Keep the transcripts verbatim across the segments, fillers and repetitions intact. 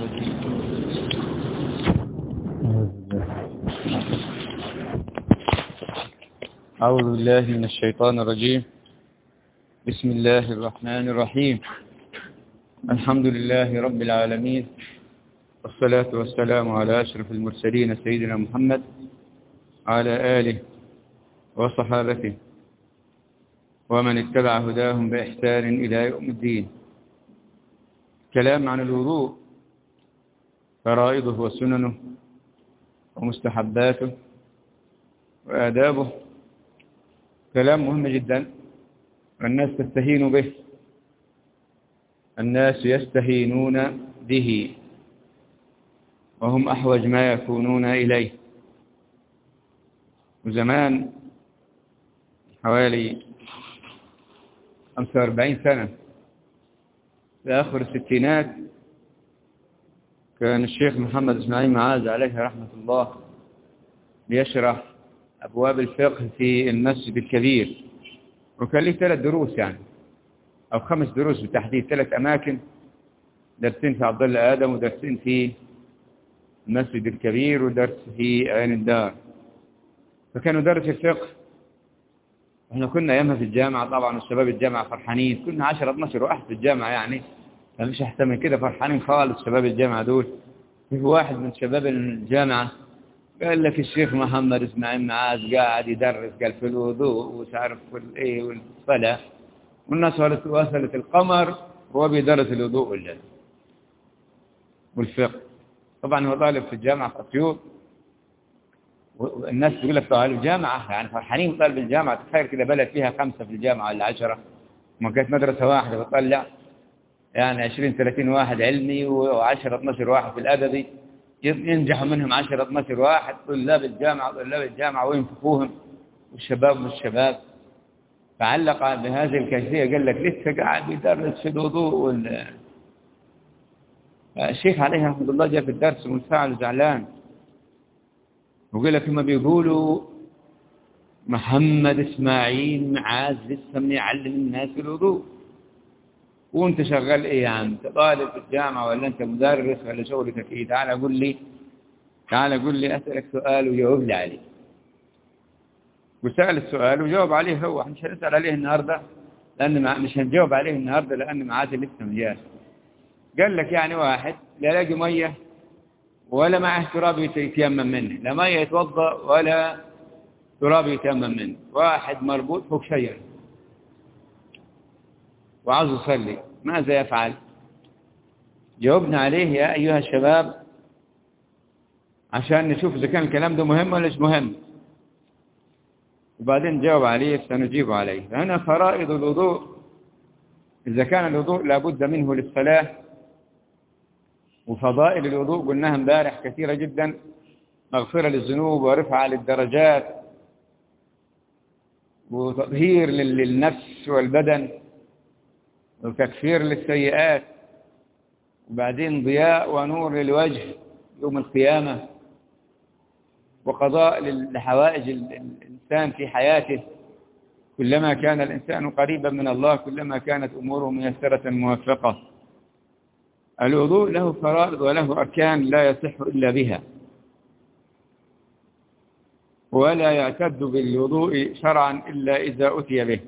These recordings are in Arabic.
الرجيم. أعوذ بالله من الشيطان الرجيم. بسم الله الرحمن الرحيم. الحمد لله رب العالمين، والصلاة والسلام على أشرف المرسلين سيدنا محمد على آله وصحابته ومن اتبع هداهم بإحسان إلى يوم الدين. كلام عن الوضوء، فرائضه وسننه ومستحباته وآدابه، كلام مهم جدا، والناس تستهين به، الناس يستهينون به وهم أحوج ما يكونون إليه. وزمان حوالي خمسة وأربعين سنة في آخر الستينات كان الشيخ محمد إسماعيل معاذ عليه رحمة الله بيشرح أبواب الفقه في المسجد الكبير، وكان له ثلاث دروس يعني أو خمس دروس بالتحديد، ثلاث أماكن، درسين في عبد الله آدم ودرسين في المسجد الكبير ودرس في عين الدار. فكانوا درس الفقه. احنا كنا ايامها في الجامعة طبعا، والشباب الجامعة فرحانين، كنا عشرة اثناشر واحد في الجامعة، يعني ما فيش احسن من كده، فرحانين خالص شباب الجامعة دول. في واحد من شباب الجامعة قال لك الشيخ محمد اسماعيل معاذ قاعد يدرس، قال في الوضوء ومش عارف الايه والصلاة، والناس وصلت القمر وهو بيدرس الوضوء والجد والفقه. طبعا هو طالب في الجامعة في أسيوط، والناس تقول لك طالب الجامعة يعني فرحانين طالب الجامعة. تخيل كده بلد فيها خمسة في الجامعة ولا عشرة، ما كانت مدرسة واحدة بتطلع يعني عشرين ثلاثين واحد علمي وعشرة اثناشر واحد في الأدبي، ينجحوا منهم عشرة اثناشر واحد طلاب الجامعة طلاب الجامعة وينفقوهم، والشباب والشباب. فعلق بهذه الكيفية، قال لك لسه قاعد يدرس في الوضوء وال... الشيخ عليه رحمة الله جاء في الدرس منفعل وزعلان، وقال لك ما بيقولوا محمد إسماعيل معاذ لسه من يعلم الناس الوضوء، وانت شغال ايه يا عم؟ انت طالب في الجامعة ولا انت مدرس ولا شغلتك ايه؟ تعال قول لي تعال قول لي اسألك سؤال وجاوب لي عليه. وسأل السؤال وجاوب عليه هو، مش هنسأل عليه النهاردة لأن مش هنجاوب عليه النهاردة لأن معاد لسه مجاش. قال لك يعني واحد لا لاقي مية ولا معه تراب يتيمم منه، لا مية يتوضأ ولا تراب يتيمم منه، واحد مربوط فوق شجرة وعاوز يصلي، ماذا يفعل؟ جاوبنا عليه يا أيها الشباب عشان نشوف إذا كان الكلام ده مهم ولا مش مهم، وبعدين جاوب عليه سنجيب عليه. فهنا فرائض الوضوء، إذا كان الوضوء لابد منه للصلاة، وفضائل الوضوء قلناها امبارح كثيرة جدا، مغفرة للذنوب ورفعة للدرجات وتطهير للنفس والبدن وتكفير للسيئات، وبعدين ضياء ونور للوجه يوم القيامة، وقضاء لحوائج الإنسان في حياته. كلما كان الإنسان قريبا من الله كلما كانت أموره ميسرة موفقة. الوضوء له فرائض وله أركان لا يصح إلا بها، ولا يعتد بالوضوء شرعا إلا إذا أتي به.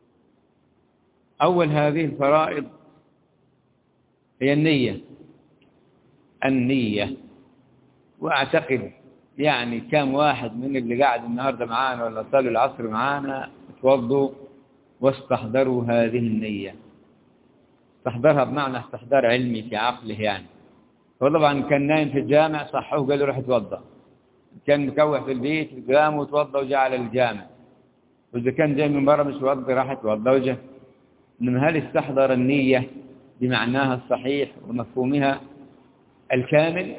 أول هذه الفرائض هي النية. النية، وأعتقد يعني كم واحد من اللي قاعد النهاردة معانا ولا صلوا العصر معانا توضوا واستحضروا هذه النية. استحضرها بمعنى استحضار علمي في عقله يعني. وطبعا كان نايم في الجامع صحوه قال له روح اتوضى، كان مكوح في البيت قام وتوضى وجاء على الجامع، وإذا كان جاي من برا مش توضى راح اتوضى وجاء. إنما هل استحضر النية بمعناها الصحيح ومفهومها الكامل؟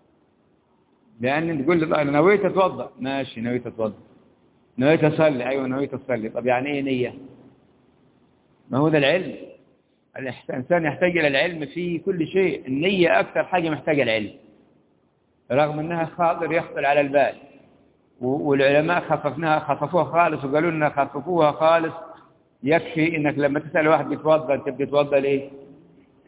لأن تقول لي أنا نويت أتوضى، ماشي نويت أتوضى، نويت أصلي، أيوة نويت أصلي، طب يعني إيه نية؟ ما هو ده العلم. الإنسان يحتاج إلى العلم في كل شيء، النية أكثر حاجة محتاجة العلم، رغم أنها خاطر يخطر على البال، والعلماء خففناها خففوها خالص وقالوا لنا خففوها خالص. يكفي إنك لما تسأل واحد بيتوضى أنت بتتوضى ليه؟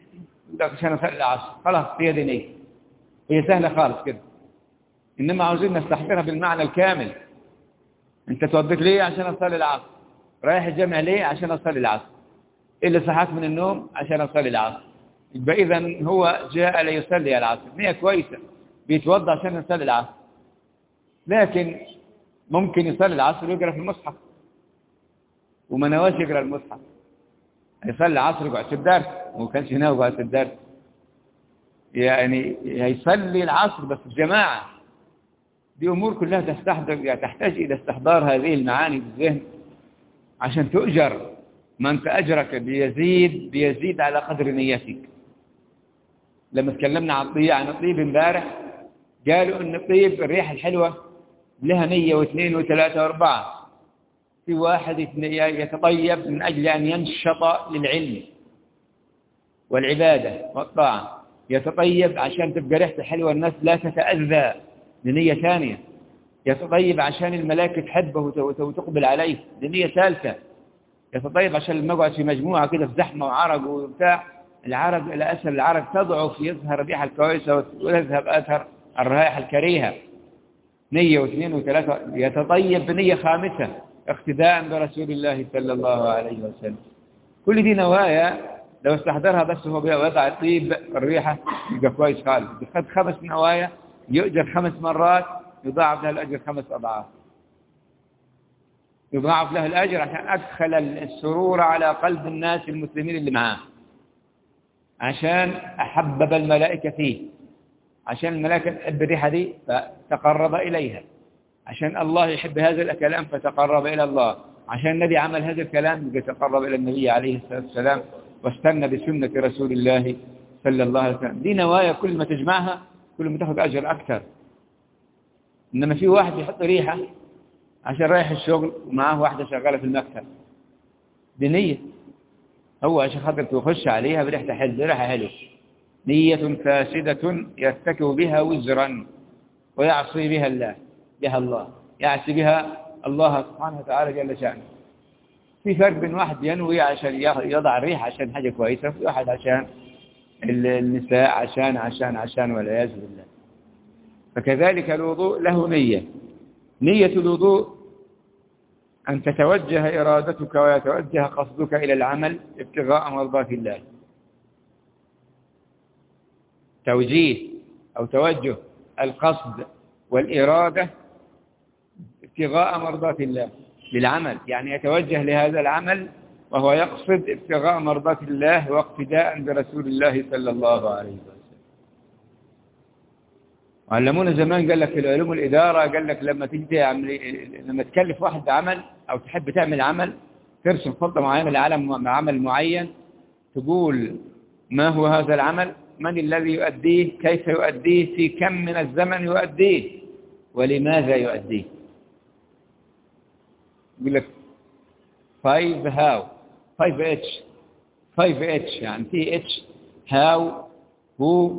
لك عشان أصلي العصر، خلاص هي دي نية، هي سهلة خالص كده. إنما عاوزين نستحضرها بالمعنى الكامل. أنت توضيت ليه؟ عشان أصلي العصر. رايح الجامع ليه؟ عشان أصلي العصر. إيه اللي صحاك من النوم؟ عشان أصلي العصر. يبقى إذن هو جاء ليصلي العصر، نية كويسة، بيتوضى عشان يصلي العصر. لكن ممكن يصلي العصر ويقرأ في المصحف وما نواش يقرأ المصحف، يصلي العصر ويقعد في الدرس وما كانش ناوي يقعد في الدرس، يعني هيصلي العصر بس الجماعة. دي أمور كلها تستحضر، يعني تحتاج إلى استحضار هذه المعاني بالذهن عشان تؤجر. ما أنت أجرك بيزيد بيزيد على قدر نيتك. لما تكلمنا عن الطيب عن الطيب امبارح قالوا إن الطيب الريحة الحلوة لها نية واثنين وثلاثة وأربعة. في واحد يتطيب من أجل أن ينشط للعلم والعبادة والطاعة، يتطيب عشان تبقى ريحته حلوة الناس لا تتأذى لنية ثانية، يتطيب عشان الملائكة تحبه وتقبل عليه لنية ثالثة، يتطيب عشان لما يقعد في مجموعة كده في زحمة وعرق وبتاع، العرق إلى أسفل العرق تضعف، يظهر الريحة الكويسة ويذهب أثر الرائحة الكريهة. نية واثنين وثلاثة. يتطيب بنية خامسة اقتداء برسول الله صلى الله عليه وسلم. كل دي نوايا لو استحضرها بس هو بيضع الطيب الريحة يبقى كويس خالص. بخد خمس نوايا يؤجر خمس مرات، يضاعف له الأجر خمس أضعاف، يضاعف له الأجر عشان أدخل السرور على قلب الناس المسلمين اللي معاه، عشان أحبب الملائكة فيه، عشان الملائكة تحب الريحة دي فتقرب إليها، عشان الله يحب هذا الكلام فتقرب إلى الله، عشان النبي عمل هذا الكلام يتقرب إلى النبي عليه الصلاة والسلام واستنى بسنة رسول الله صلى الله عليه وسلم. دي نوايا كل ما تجمعها كل ما تاخذ أجر أكثر. إنما في واحد يحط ريحة عشان رايح الشغل ومعاه واحدة شغالة في المكتب بنية، هو عشان خاطر تخش عليها بريحة حلوة، ريحة حلوة، نية فاسدة يرتكب بها وزرا ويعصي بها الله بها الله يعصي بها الله سبحانه وتعالى جل شأنه. في فرق بين واحد ينوي عشان يضع الريح عشان حاجة كويسة، وفي واحد عشان النساء عشان عشان عشان والعياذ بالله. فكذلك الوضوء له نية. نية الوضوء أن تتوجه إرادتك ويتوجه قصدك إلى العمل ابتغاء مرضات الله. توجيه أو توجه القصد والإرادة ابتغاء مرضات الله للعمل، يعني يتوجه لهذا العمل وهو يقصد ابتغاء مرضات الله واقتداء برسول الله صلى الله عليه وسلم. علمونا زمان قال لك في العلوم الإدارة، قال لك لما تجي لما تكلف واحد بعمل أو تحب تعمل عمل ترسم خطة معينة لعمل عمل معين، تقول ما هو هذا العمل، من الذي يؤديه، كيف يؤديه، في كم من الزمن يؤديه، ولماذا يؤديه. يقول لك five how five اتش five اتش يعني في اتش how who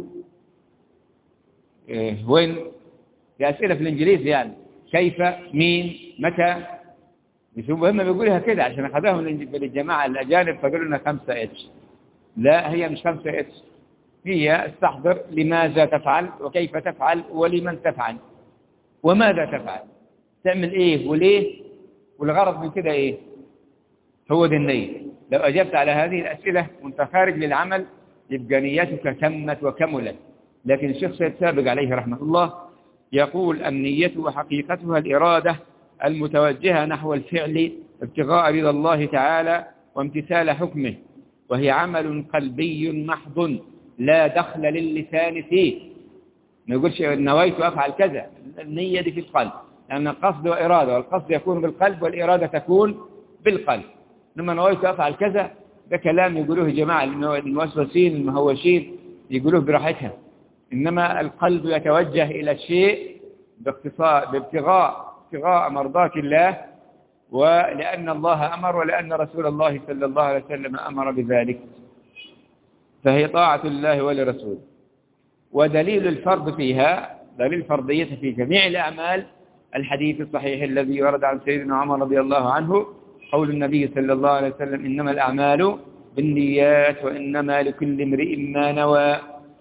when. دي أسئلة في الإنجليزي يعني كيف مين متى. مش مهم بيقولها كده عشان أخذوهم للجماعة الأجانب فقالوا لنا خمسة اتش. لا، هي مش خمسة اتش، هي استحضر لماذا تفعل وكيف تفعل ولمن تفعل وماذا تفعل، تعمل إيه وليه والغرض من كده إيه. هو دي النية. لو أجبت على هذه الأسئلة وانت خارج للعمل يبقى نيتك تمت وكملت. لكن الشيخ سيد سابق عليه رحمة الله يقول النية وحقيقتها الإرادة المتوجهة نحو الفعل ابتغاء رضا الله تعالى وامتثال حكمه، وهي عمل قلبي محض لا دخل للسان فيه. ما يقولش نويت أفعل كذا، النية دي في القلب، لأن القصد وإرادة، والقصد يكون بالقلب والإرادة تكون بالقلب. لما نويت أفعل كذا ده كلام يقولوه جماعة الموسوسين المهوشين يقولوه براحتها، إنما القلب يتوجه إلى الشيء باقتصاء بابتغاء ابتغاء مرضات الله، ولأن الله أمر ولأن رسول الله صلى الله عليه وسلم أمر بذلك، فهي طاعة الله ولرسوله. ودليل الفرض فيها دليل الفرضية في جميع الأعمال الحديث الصحيح الذي ورد عن سيدنا عمر رضي الله عنه قول النبي صلى الله عليه وسلم إنما الأعمال بالنيات وإنما لكل امرئ ما نوى.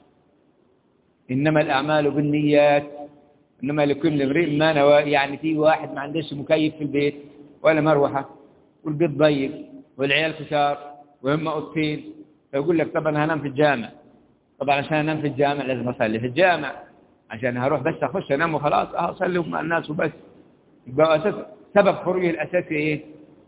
إنما الأعمال بالنيات إنما لكل امرئ ما نوى. يعني في واحد ما عندهش مكيف في البيت ولا مروحة والبيت ضيق والعيال كثار وهم أوضتين، فيقول لك طب أنا هنام في الجامع. طبعا عشان أنام في الجامع لازم أصلي في الجامع، عشان هروح بس أخش أنام وخلاص أصلي مع الناس وبس. يبقى أساس سبب خروجه الأساسي إيه؟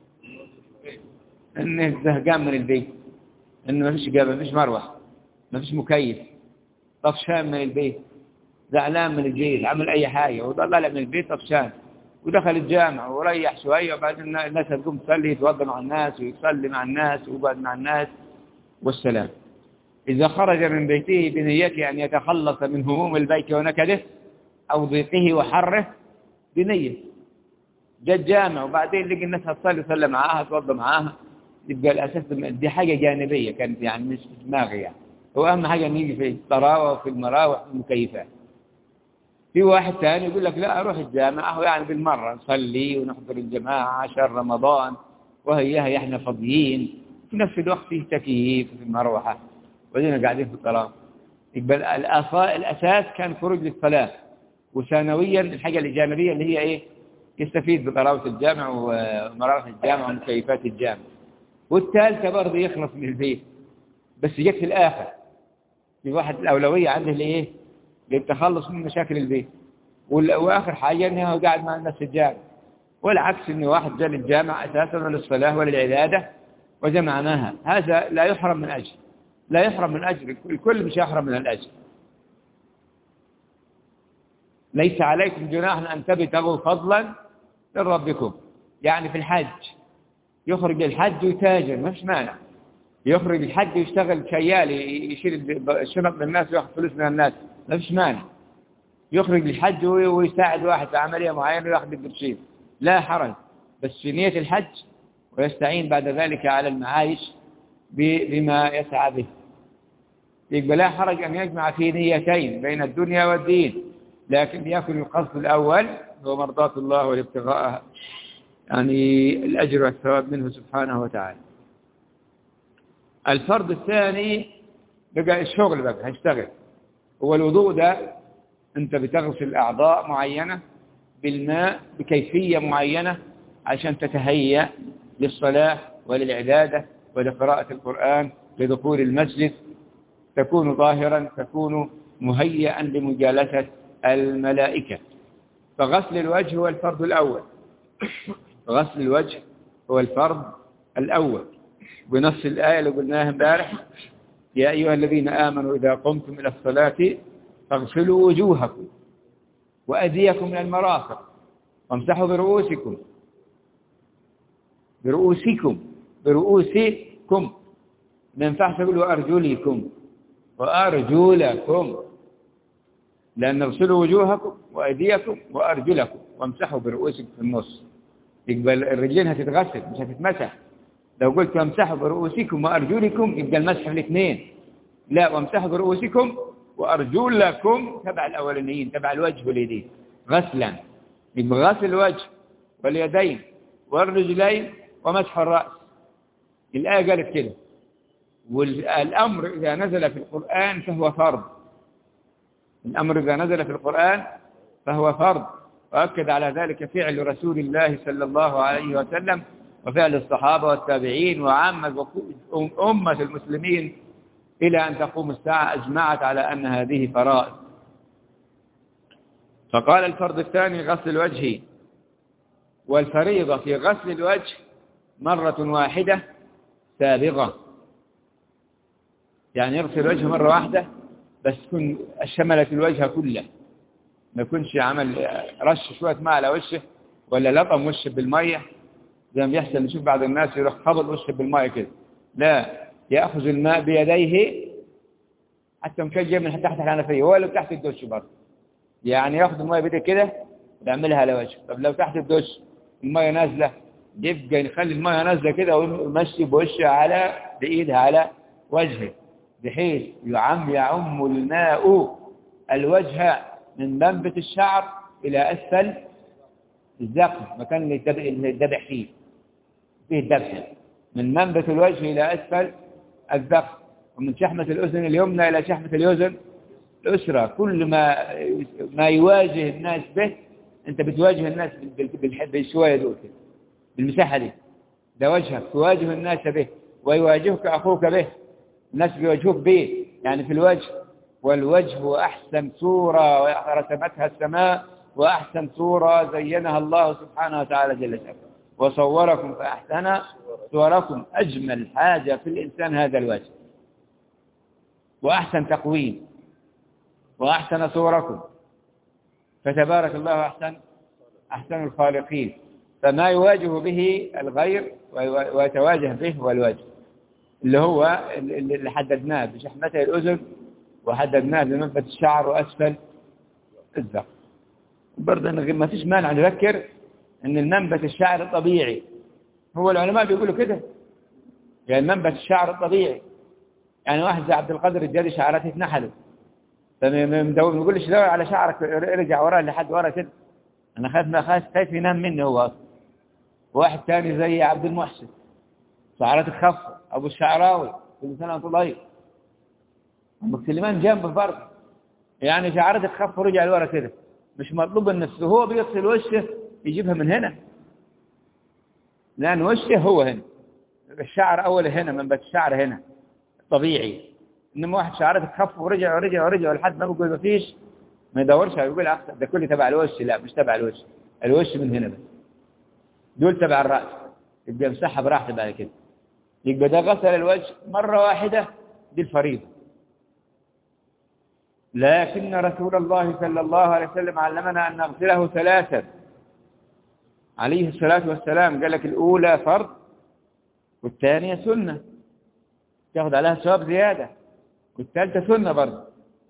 إنه زهقان من البيت، إنه ما فيش جامع، ما فيش مروحة، ما فيش مكيف، طفشان من البيت، زعلان من البيت، عمل أي حاجة وطلع من البيت طفشان، ودخل الجامع وريح شوية وبعدين الناس تقوم تصلي، يتوضى مع الناس ويصلي مع الناس ويقعد مع الناس والسلام. إذا خرج من بيته بنيته أن يتخلص من هموم البيت ونكده أو ضيقه وحره بنية، جاء الجامع وبعدين لقي الناس هتصلي صلى معاها توضى معاها، يبقى الأساس دي حاجة جانبية كانت يعني مش في دماغي يعني. هو أهم حاجة أن يجي في الطراوة وفي المراوح والمكيفات. في واحد ثاني يقول لك لا أروح الجامع أهو يعني بالمرة نصلي ونحضر الجماعة عشان رمضان وهيها إحنا فاضيين، في نفس الوقت فيه تكييف في المروحة وذينا قاعدين في الطراوة. يبقى الأساس كان خروج للصلاة، وثانويا الحاجة الجانبية اللي هي إيه؟ يستفيد بطراوة الجامع ومراوح الجامع ومكيفات الجامع. والثالثة برضه يخلص من البيت، بس جت في الآخر. في واحد الأولوية عنده لإيه؟ للتخلص من مشاكل البيت، وآخر حاجة أنه قاعد مع الناس في الجامع. والعكس أنه واحد جاء للجامع أساسا للصلاة وللعبادة وجمع معها، هذا لا يحرم من أجل، لا يحرم من أجل، الكل مش يحرم من الأجل. ليس عليكم جناح أن تبتغوا فضلا من ربكم. يعني في الحج يخرج الحج ويتاجر ما فيش مانع، يخرج الحج ويشتغل شيال يشيل الشنط من الناس ويأخذ فلوس من الناس ما فيش مانع، يخرج الحج ويساعد واحد في عملية معينة ويأخذ القرشين لا حرج، بس في نية الحج، ويستعين بعد ذلك على المعايش بما يسعى به. يقبل لا حرج أن يجمع في نيتين بين الدنيا والدين، لكن يكون القصد الأول هو مرضاة الله والابتغاء يعني الأجر والثواب منه سبحانه وتعالى. الفرض الثاني بقى الشغل، بقى هيشتغل. هو الوضوء ده أنت بتغسل أعضاء معينة بالماء بكيفية معينة عشان تتهيأ للصلاة وللعبادة ولقراءة القرآن لدخول المسجد، تكون ظاهرا، تكون مهيئا لمجالسة الملائكة. فغسل الوجه هو الفرض الأول، غسل الوجه هو الفرض الأول بنص الآية اللي قلناها امبارح: يا أيها الذين آمنوا إذا قمتم إلى الصلاة فاغسلوا وجوهكم وأيديكم من المرافق وامسحوا برؤوسكم برؤوسكم برؤوسكم ما ينفعش تقولوا أرجلكم وأرجلكم، لأن اغسلوا وجوهكم وأيديكم وأرجلكم وامسحوا برؤوسكم في النص. يبقى الرجلين هتتغسل مش هتتمسح. لو قلت وامسحوا برؤوسكم وأرجلكم يبقى المسح الاثنين، لا، وامسحوا برؤوسكم وأرجلكم تبع الأولانيين، تبع الوجه واليدين غسلا. يبقى غسل الوجه واليدين والرجلين ومسح الرأس. الآية قالت كده. والأمر إذا نزل في القرآن فهو فرض، الأمر إذا نزل في القرآن فهو فرض، وأكد على ذلك فعل رسول الله صلى الله عليه وسلم وفعل الصحابة والتابعين وعامة أمة المسلمين إلى أن تقوم الساعة أجمعت على أن هذه فرائض. فقال الفرض الثاني غسل الوجه، والفريضة في غسل الوجه مرة واحدة سابغة، يعني يغسل الوجه مرة واحدة بس تكون شملت الوجه كله، ما يكونش عمل رش شوية ماء على وشه ولا لطم وشه بالمية زي ما بيحصل. نشوف بعض الناس يروح خبط وشه بالمية كده، لا، يأخذ الماء بيديه حتى مكجه من تحت الحنفية ولا تحت الدش برضه، يعني يأخذ الماء بيده كده ويعملها على وجهه. طب لو تحت الدش الماء نازلة، يبقى يخلي الماء نازلة كده ويمشي بوشه على بإيدها على وجهه، بحيث يعم يعم الماء الوجه من منبت الشعر إلى أسفل الذقن، مكان اللي الذبح فيه فيه الذبح، من منبت الوجه إلى أسفل الذقن، ومن شحمة الأذن اليمنى إلى شحمة الأذن اليسرى. كل ما ما يواجه الناس به أنت بتواجه الناس بالشوية دول كده، بالمساحة دي. ده وجهك تواجه الناس به، ويواجهك أخوك به، الناس بيواجهوك به يعني في الوجه. والوجه أحسن صورة رسمتها السماء، وأحسن صورة زينها الله سبحانه وتعالى جل جلاله، وصوركم فأحسن صوركم. أجمل حاجة في الإنسان هذا الوجه، وأحسن تقويم، وأحسن صوركم، فتبارك الله أحسن أحسن الخالقين. فما يواجه به الغير ويتواجه به هو الوجه، اللي هو اللي حددناه بشحمته الأذن، وحددناه بمنبت الشعر وأسفل الذقن. برضه ما فيش مانع نذكر أن المنبت الشعر الطبيعي، هو العلماء بيقولوا كده، يعني منبت الشعر الطبيعي. يعني واحد زي عبد القادر الجاري شعراته اتنحلوا، فمدور يقول لي دور على شعرك، ارجع وراه لحد ورا كده، انا خايف ما خايف خايف ينام مني هو اصلا. واحد ثاني زي عبد المحسن شعراته خفه، ابو الشعراوي كل سنه وانت طيب، ابو سليمان جنبه برضه، يعني شعراته خفه ورجع لورا كده. مش مطلوب ان هو بيغسل وشه يجيبها من هنا، لان وشه هو هنا، الشعر اول هنا، منبت الشعر هنا طبيعي. انما واحد شعرته تخف ورجع ورجع ورجع لحد ما بيقول ما فيش، ما يدورش يقول احسن ده كله تبع الوش. لا، مش تبع الوش، الوش من هنا بس، دول تبع الراس، يبقى يمسحها براحته بعد كده. يبقى ده غسل الوجه مره واحده، دي الفريضه. لكن رسول الله صلى الله عليه وسلم علمنا ان نغسله ثلاثا عليه الصلاه والسلام. قال لك الاولى فرض، والثانيه سنه تاخذ عليها ثواب زياده، والثالثة سنة برضه.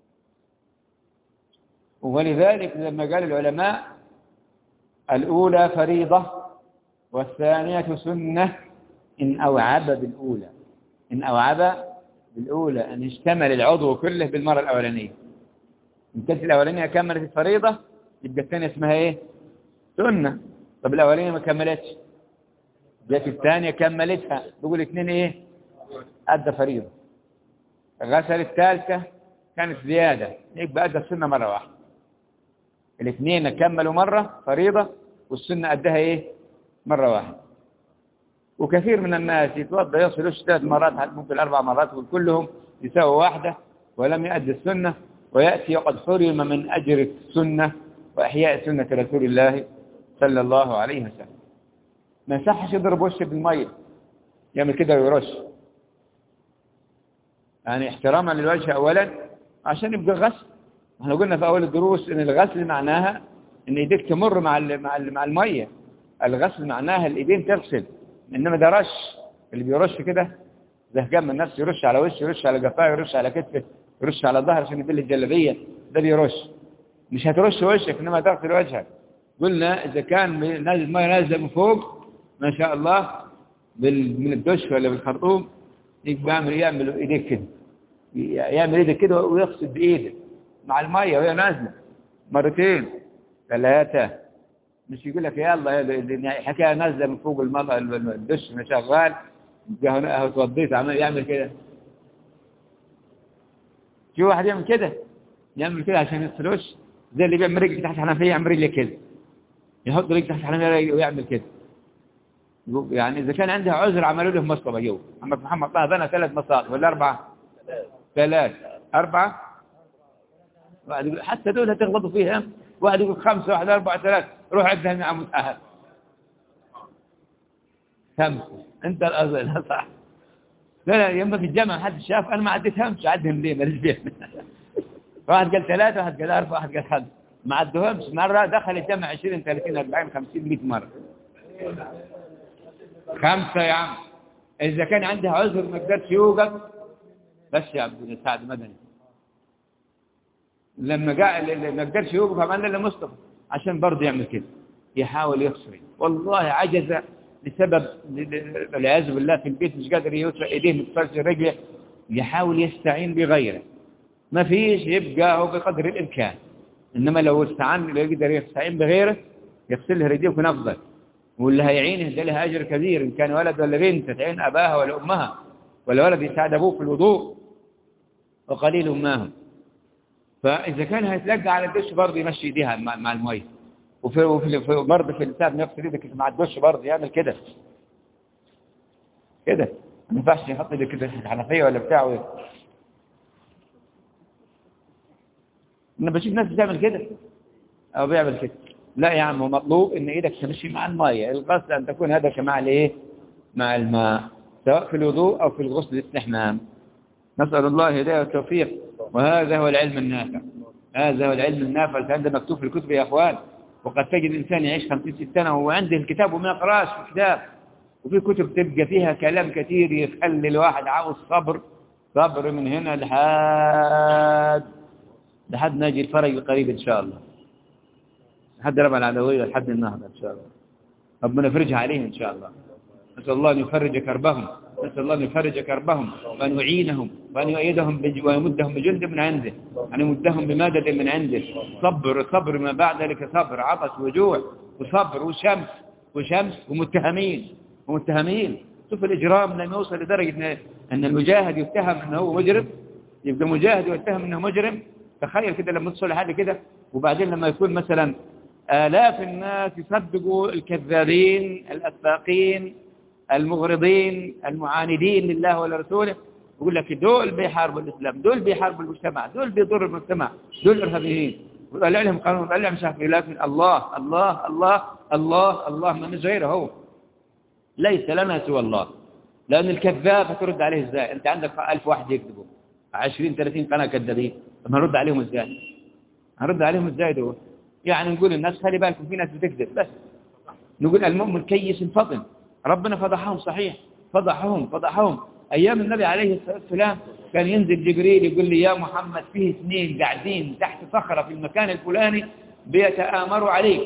ولذلك لما قال العلماء الأولى فريضة والثانية سنة إن أوعب بالأولى، إن أوعب بالأولى أن يشتمل العضو كله بالمرة الأولانية. إن كانت الأولانية كملت الفريضة يبقى الثانية اسمها إيه؟ سنة. طب الأولانية ما كملتش، جات الثانية كملتها، بيقول اثنين إيه؟ أدى فريضة. غسل الثالثة كانت زيادة، يبقى أدى السنة مرة واحدة. الاثنين كملوا مرة فريضة، والسنة أدها إيه؟ مرة واحدة. وكثير من الناس يتوضأ يغسل وشه ثلاث مرات، ممكن أربع مرات، وكلهم يساوي واحدة ولم يؤدي السنة، ويأتي وقد حرم من أجر السنة وإحياء سنة رسول الله صلى الله عليه وسلم. ما يصحش يضرب وشه بالمية، يعمل كده ويرش، يعني احتراما للوجه أولا عشان يبقى غسل. احنا قلنا في أول الدروس إن الغسل معناها إن إيديك تمر مع مع مع المية. الغسل معناها الإيدين تغسل، إنما ده رش. اللي بيرش كده زهقان من نفسه، يرش على وشه، يرش على قفاه، يرش على كتفه، يرش على ظهر عشان يبل الجلابية، ده بيرش. مش هترش وشك، إنما تغسل وجهك. قلنا إذا كان نازل مية نازلة من فوق ما شاء الله من الدش ولا بالخرطوم، يبقى يعمل يعمل ايديك كده، يعمل ايدك كده ويغسل بايده مع الميه وهي نازله مرتين ثلاثه. مش يقول لك يلا حكايه نازله من فوق المضى الدش ما شغال هنا اتوضيت، عمال يعمل كده. في واحد يعمل كده، يعمل كده عشان يغسلوش، زي اللي بيعمل رجل تحت الحنفيه يعمل رجله كده، يحط رجل تحت الحنفيه ويعمل كده. يعني إذا كان عندها عذر عملوا له مصطبة جو. محمد محمد طه بنى ثلاث مصائب ولا أربعة؟ ثلاث أربعة. واحد يقول حتى دول هتغلطوا فيها، واحد يقول خمسة، واحد أربعة، ثلاث. روح عدها مع متأهل خمسة. أنت الأصل صح. لا لا يوم في الجامعة حد شاف أنا ما عديتهمش، عدهم ليه ماليش بيه. واحد قال ثلاثة، واحد قال أربعة، واحد قال خمسة. ما عدوهمش. مرة دخل الجامعة عشرين ثلاثين أربعين خمسين مئة مرة. خمسة يا عم. إذا كان عندها عذر ما قدرش يوقف بس يا عبد سعد مدني لما جاء ما قدرش يوقف عملنا له مصطفى عشان برضه يعمل كده، يحاول يخسر. والله عجز بسبب والعياذ بالله في البيت مش قادر يوصل ايديه متصلش رجله، يحاول يستعين بغيره، ما فيش، يبقى هو بقدر الامكان. انما لو استعان لو يقدر يستعين بغيره يغسل له رجليه يكون افضل، واللي هيعينه ده لها اجر كبير، ان كان ولد ولا بنت تعين اباها ولا امها. ولا ولد يساعد أبوه في الوضوء، وقليل ما هم. فإذا كان هيتلقى على الدش برضه يمشي ايديها مع, مع المية، وفي, وفي برضه في الإنسان يغسل ايدك مع الدش برضه يعمل كده كده، ما ينفعش يحط ايدك كده في الحنفية ولا بتاعه. أنا بشوف ناس بتعمل كده أو بيعمل كده. لا يا عم، هو مطلوب إن ايدك تمشي مع المية. الغسل أن تكون هذا مع الإيه؟ مع الماء، سواء في الوضوء أو في الغسل الاستحمام. نسأل الله الهداية والتوفيق. وهذا هو العلم النافع، هذا هو العلم النافع اللي عندنا مكتوب في الكتب يا أخوان. وقد تجد إنسان يعيش خمسين ستين سنة وهو عنده الكتاب وما يقراش في الكتاب، وفي كتب تبقى فيها كلام كثير يخلي الواحد عاوز صبر، صبر من هنا لحد لحد ناجي الفرج القريب إن شاء الله، لحد ربع العدوية، لحد النهضة إن شاء الله. ربنا يفرجها عليهم إن شاء الله. نسأل الله أن يفرج كربهم، نسأل الله أن يفرج كربهم، وأن يعينهم، وأن يؤيدهم ويمدهم بجند من عنده، أن يمدهم بمدد من عنده. صبر صبر ما بعد ذلك صبر، عطش وجوع وصبر وشمس وشمس ومتهمين ومتهمين. شوف الإجرام لما يوصل لدرجة أن المجاهد يتهم أنه هو مجرم، يبقى مجاهد ويتهم أنه مجرم. تخيل كده لما تصل حاجة كده. وبعدين لما يكون مثلا آلاف الناس يصدقوا الكذابين الأساقين المغرضين المعاندين لله ولرسوله، يقول لك دول بيحاربوا الإسلام، دول بيحاربوا المجتمع، دول بيضروا المجتمع، دول إرهابيين، وطلع لهم قانون، طلع لهم شافعي. لكن الله الله الله الله الله من غيره هو، ليس لنا سوى الله. لأن الكذاب هترد عليه إزاي؟ أنت عندك ألف واحد يكذبوا، عشرين ثلاثين قناة كذابين، طب هنرد عليهم إزاي؟ هنرد عليهم إزاي دول؟ يعني نقول للناس خلي بالكم في ناس بتكذب، بس نقول المؤمن كيس فطن. ربنا فضحهم، صحيح فضحهم فضحهم. أيام النبي عليه الصلاة والسلام كان ينزل جبريل يقول لي يا محمد فيه اثنين قاعدين تحت صخرة في المكان الفلاني بيتآمروا عليك.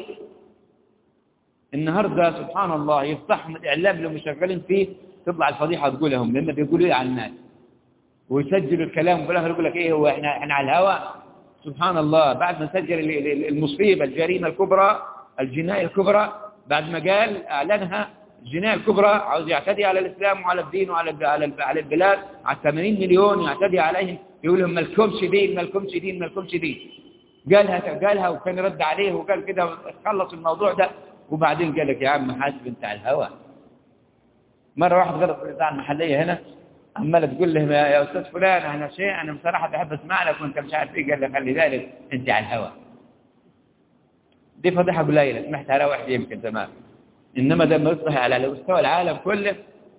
النهاردة سبحان الله يفتحهم الإعلام اللي مشغلين فيه، تطلع الفضيحة تقول لهم، لأن بيقولوا إيه على الناس، ويسجلوا الكلام وفي الآخر يقول لك إيه هو إحنا إحنا على الهواء. سبحان الله، بعد ما سجل المصيبة الجريمة الكبرى الجناية الكبرى، بعد ما قال أعلنها الجناية الكبرى، عاوز يعتدي على الإسلام وعلى الدين وعلى على البلاد، على ثمانين مليون يعتدي عليهم، يقول لهم مالكمش دين مالكمش دين مالكمش دين. قالها قالها وكان رد عليه وقال كده خلص الموضوع ده. وبعدين قال لك يا عم حاسب انت على الهوى. مرة واحد غلط في الإذاعة المحلية هنا، عمال تقول له يا أستاذ فلان أنا شيء أنا بصراحة بحب أسمع لك وأنت مش عارف إيه. قال له خلي بالك أنت على الهوى. دي فضيحة قليلة سمعتها على واحد يمكن زمان، إنما ده لما يصبح على مستوى العالم كله.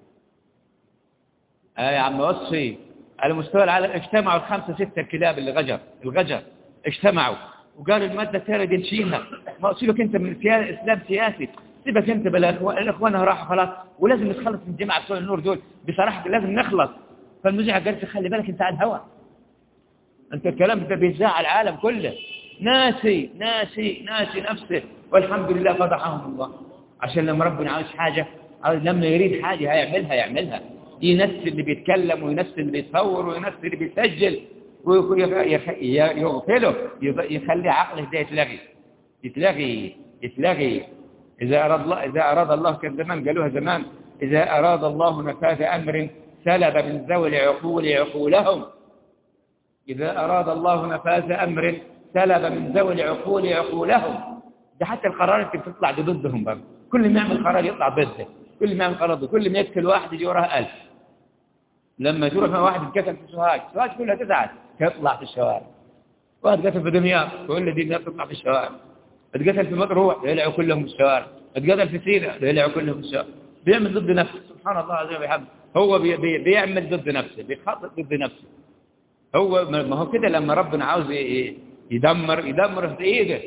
آه يا عم وصي، على مستوى العالم اجتمعوا الخمسة ستة الكلاب اللي غجر الغجر اجتمعوا وقالوا المادة الثانية دي نشيلها. ما سيبك أنت من الإسلام سياسي، سيبك أنت بالإخوان راحوا خلاص، ولازم نتخلص من جماعة بتوع النور دول بصراحة لازم نخلص. فالمذيع قالت خلي بالك أنت على الهوى، أنت الكلام ده بيذاع العالم كله. ناسي ناسي ناسي نفسه. والحمد لله فضحهم الله، عشان لما ربنا عاوز حاجة، لما يريد حاجة هيعملها يعملها. ينسي اللي بيتكلم وينسي اللي بيتصور وينسي اللي بيسجل ويغفله، يخلي عقله ده يتلغي يتلغي يتلغي. إذا أراد الله إذا أراد الله كان زمان قالوها زمان، إذا أراد الله نفاذ أمر سلب من ذوي العقول عقولهم. إذا أراد الله نفاذ أمر سلب من ذوي العقول عقولهم. ده حتى القرارات اللي بتطلع ضدهم برضه، كل ما يعمل قرار يطلع ضده، كل ما يعمل قرار ضده، كل ما يقتل واحد يجي وراه ألف. لما تروح مع واحد اتقتل في سوهاج، سوهاج كلها تزعل تطلع في الشوارع. واحد قتل في دمياط كل دي الناس تطلع في الشوارع. اتقتل في مطروح يلعوا كلهم في الشوارع. اتقتل في سيناء يلعوا كلهم في الشوارع. بيعمل ضد نفسه سبحان الله عز وجل. هو بي بي بيعمل ضد نفسه، بيخطط ضد نفسه. هو ما هو كده لما ربنا عاوز يدمر يدمر في ايده.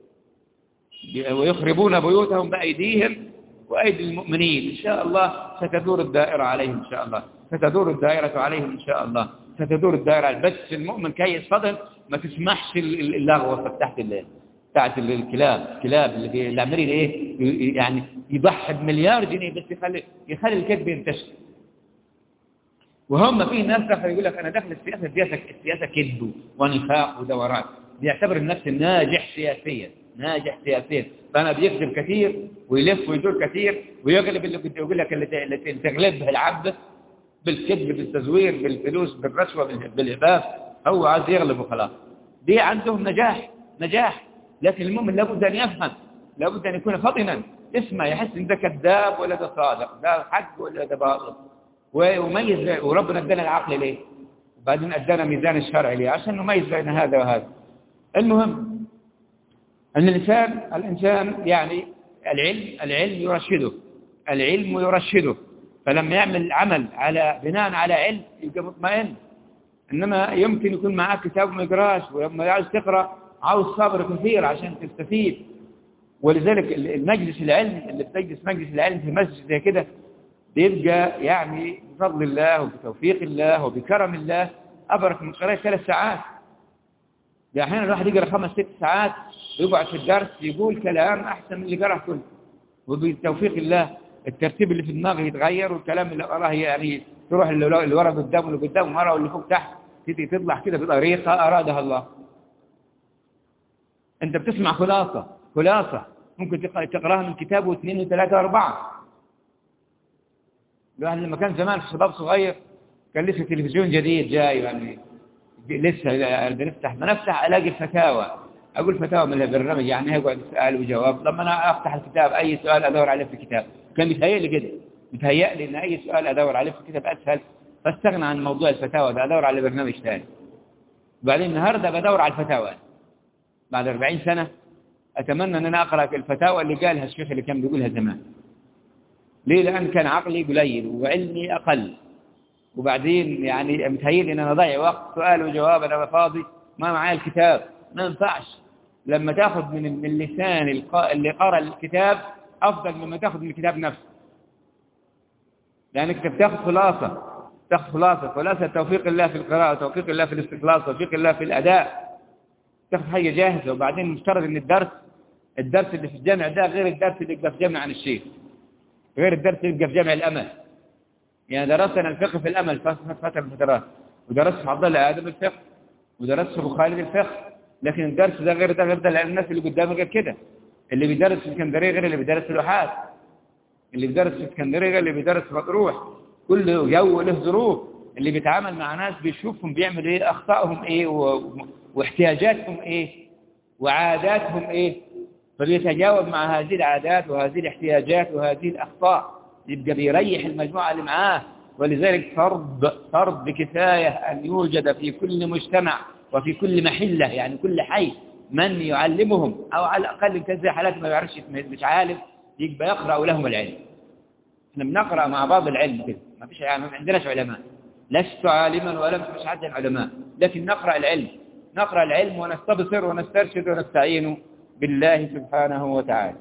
ويخربون بيوتهم بأيديهم وأيدي المؤمنين. إن شاء الله ستدور الدائرة عليهم، إن شاء الله ستدور الدائرة عليهم إن شاء الله ستدور الدائرة. بس المؤمن كيس فضل ما تسمحش اللغوة تحت الليل بتاعت الكلاب الكلاب اللي اللي عمالين ايه يعني يضحي بمليار جنيه بس يخلي يخلي الكذب ينتشر. وهم في ناس دخل يقول لك انا داخل السياسه السياسه السياسه كذب ونفاق ودورات. بيعتبر النفس ناجح سياسيا ناجح سياسيا، فانا بيكذب كثير ويلف ويدور كثير ويغلب اللي كنت يقول لك اللي تغلب به العبد بالكذب، بالتزوير، بالفلوس، بالرشوة، بالإباف، هو عايز يغلب وخلاص. دي عندهم نجاح نجاح لكن المؤمن لابد أن يفهم، لابد أن يكون فطنا، اسمه يحس إن ده كذاب ولا ده صادق، ده حق ولا ده باطل، ويميز. وربنا ادانا العقل ليه؟ وبعدين ادانا ميزان الشرع ليه؟ عشان نميز بين هذا وهذا. المهم أن الإنسان الإنسان يعني العلم العلم يرشده، العلم يرشده، فلما يعمل عمل على بناء على علم يبقى مطمئن. إنما يمكن يكون معك كتاب ما يقراش، ولما عاوز تقرأ عاوز صبر كثير عشان تستفيد. ولذلك المجلس العلم اللي بتجلس مجلس العلم في مسجد زي كده بيبقى يعني بفضل الله وبتوفيق الله وبكرم الله أبرك من قراءة ثلاث ساعات. يعني أحيانا الواحد يقرأ خمس ست ساعات ويقعد في الدرس يقول كلام أحسن من اللي قرأه كله، وبتوفيق الله الترتيب اللي في دماغه يتغير، والكلام اللي قراه يعني تروح اللي ورا قدام واللي قدام ورا واللي فوق تحت، تيجي تطلع كده بطريقة أرادها الله. أنت بتسمع خلاصة خلاصة ممكن تقراها من كتاب واثنين وثلاثة وأربعة. الواحد لما كان زمان في شباب صغير كان لسه تلفزيون جديد جاي، يعني لسه بنفتح ما نفتح ألاقي الفتاوى، أقول فتاوى من البرنامج يعني هيقعد سؤال وجواب. لما أنا أفتح الكتاب أي سؤال أدور عليه في الكتاب، كان متهيأ لي كده، متهيأ لي إن أي سؤال أدور عليه في الكتاب أسهل، فاستغنى عن موضوع الفتاوى ده، أدور على برنامج ثاني. وبعدين النهاردة بدور على الفتاوى بعد أربعين سنة، أتمنى أن أنا أقرأ الفتاوى اللي قالها الشيخ اللي كان بيقولها زمان. ليه؟ لأن كان عقلي قليل وعلمي أقل، وبعدين يعني متهيأ إن أنا ضيع وقت سؤال وجواب، أنا فاضي ما معايا الكتاب، ما ينفعش. لما تأخذ من من لسان اللي قرأ الكتاب أفضل مما تأخذ من الكتاب نفسه، لأنك يعني بتأخذ خلاصة، تأخذ خلاصة خلاصة توفيق الله في القراءة، توفيق الله في الاستخلاص، توفيق الله في الأداء، تأخذ حاجة جاهزة. وبعدين مفترض إن الدرس الدرس اللي في الجامع ده غير الدرس اللي يبقى في جامع عن الشيخ، غير الدرس اللي يبقى في جامع الأمل. يعني درسنا الفقه في الأمل فترة من فترات، ودرست عبد الله آدم الفقه، ودرست أبو خالد الفقه، لكن الدرس ده غير ده غير ده، لأن الناس اللي قدامي غير كده. اللي بيدرس في اسكندرية غير اللي بيدرس في الواحات، اللي بيدرس في اسكندرية غير اللي بيدرس في مطروح، كل جو له ظروف. اللي بيتعامل مع ناس بيشوفهم بيعمل ايه، اخطائهم ايه و... واحتياجاتهم ايه وعاداتهم ايه، فبيتجاوب مع هذه العادات وهذه الاحتياجات وهذه الأخطاء، يبقى بيريح المجموعة اللي معاه. ولذلك فرض فرض بكفاية أن يوجد في كل مجتمع وفي كل محلة، يعني كل حي، من يعلمهم، أو على الأقل كان زي حالات ما يعرفش مش عالم يبقى يقرأ لهم العلم. احنا بنقرأ مع بعض العلم كده، ما فيش يعني ما عندناش علماء، لست عالما ولا مش حد علماء، لكن نقرأ العلم، نقرأ العلم ونستبصر ونسترشد ونستعين بالله سبحانه وتعالى.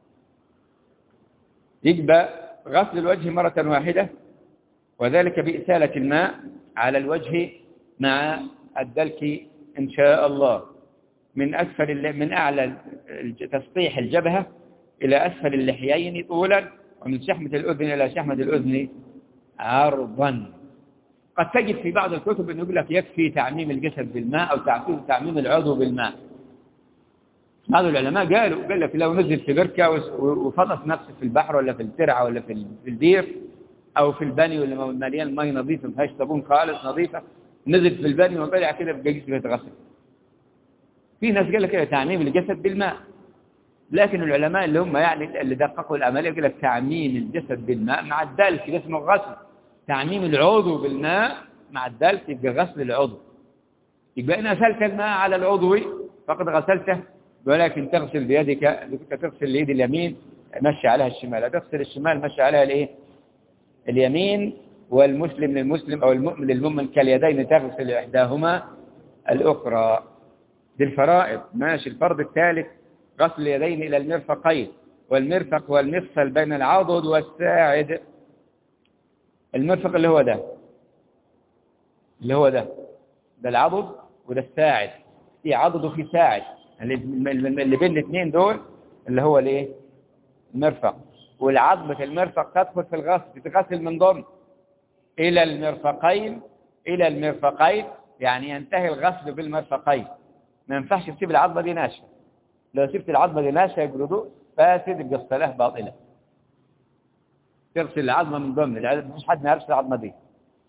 يبقى غسل الوجه مرة واحدة، وذلك بإسالة الماء على الوجه مع الدلك إن شاء الله، من أسفل من أعلى تسطيح الجبهة إلى أسفل اللحيين طولا، ومن شحمة الأذن إلى شحمة الأذن عرضا. قد تجد في بعض الكتب أنه يقول لك يكفي تعميم الجسد بالماء أو تعميم العضو بالماء. بعض العلماء قالوا قال لك لو نزل في بركة وفطس نفسه في البحر ولا في الترعة ولا في البير أو في البانيو اللي مليان مي نظيفة ما فيهاش صابون خالص نظيفة، نزل في البانيو وطلع كده بقى جسمه يتغسل. في ناس قال لك كده تعميم الجسد بالماء، لكن العلماء اللي هم يعني اللي دققوا العملية قال لك تعميم الجسد بالماء مع الدلك، اسمه غسل. تعميم العضو بالماء مع الدلك يبقى غسل العضو. يبقى إن أسلت الماء على العضو فقد غسلته، ولكن تغسل بيدك، تغسل اليد اليمين مشي عليها الشمال، تغسل الشمال مشي عليها الايه اليمين. والمسلم للمسلم أو المؤمن للمؤمن كاليدين تغسل إحداهما الأخرى. دي الفرائض. ماشي. الفرض الثالث غسل اليدين إلى المرفقين، والمرفق والمفصل بين العضد والساعد. المرفق اللي هو ده اللي هو ده ده العضد وده الساعد، في عضد وفي ساعد، اللي بين الاثنين دول اللي هو الايه المرفق. والعظمة المرفق تدخل في الغسل، تتغسل من ضمن إلى المرفقين إلى المرفقين يعني ينتهي الغسل بالمرفقين. ما ينفعش تسيب العظمة دي ناشفة، لو سبت العظمة دي ناشفة يبقى الوضوء فاسد، يبقى الصلاة باطلة. تغسل العظمة من ضمن، مفيش حد ما يعرفش العظمة دي،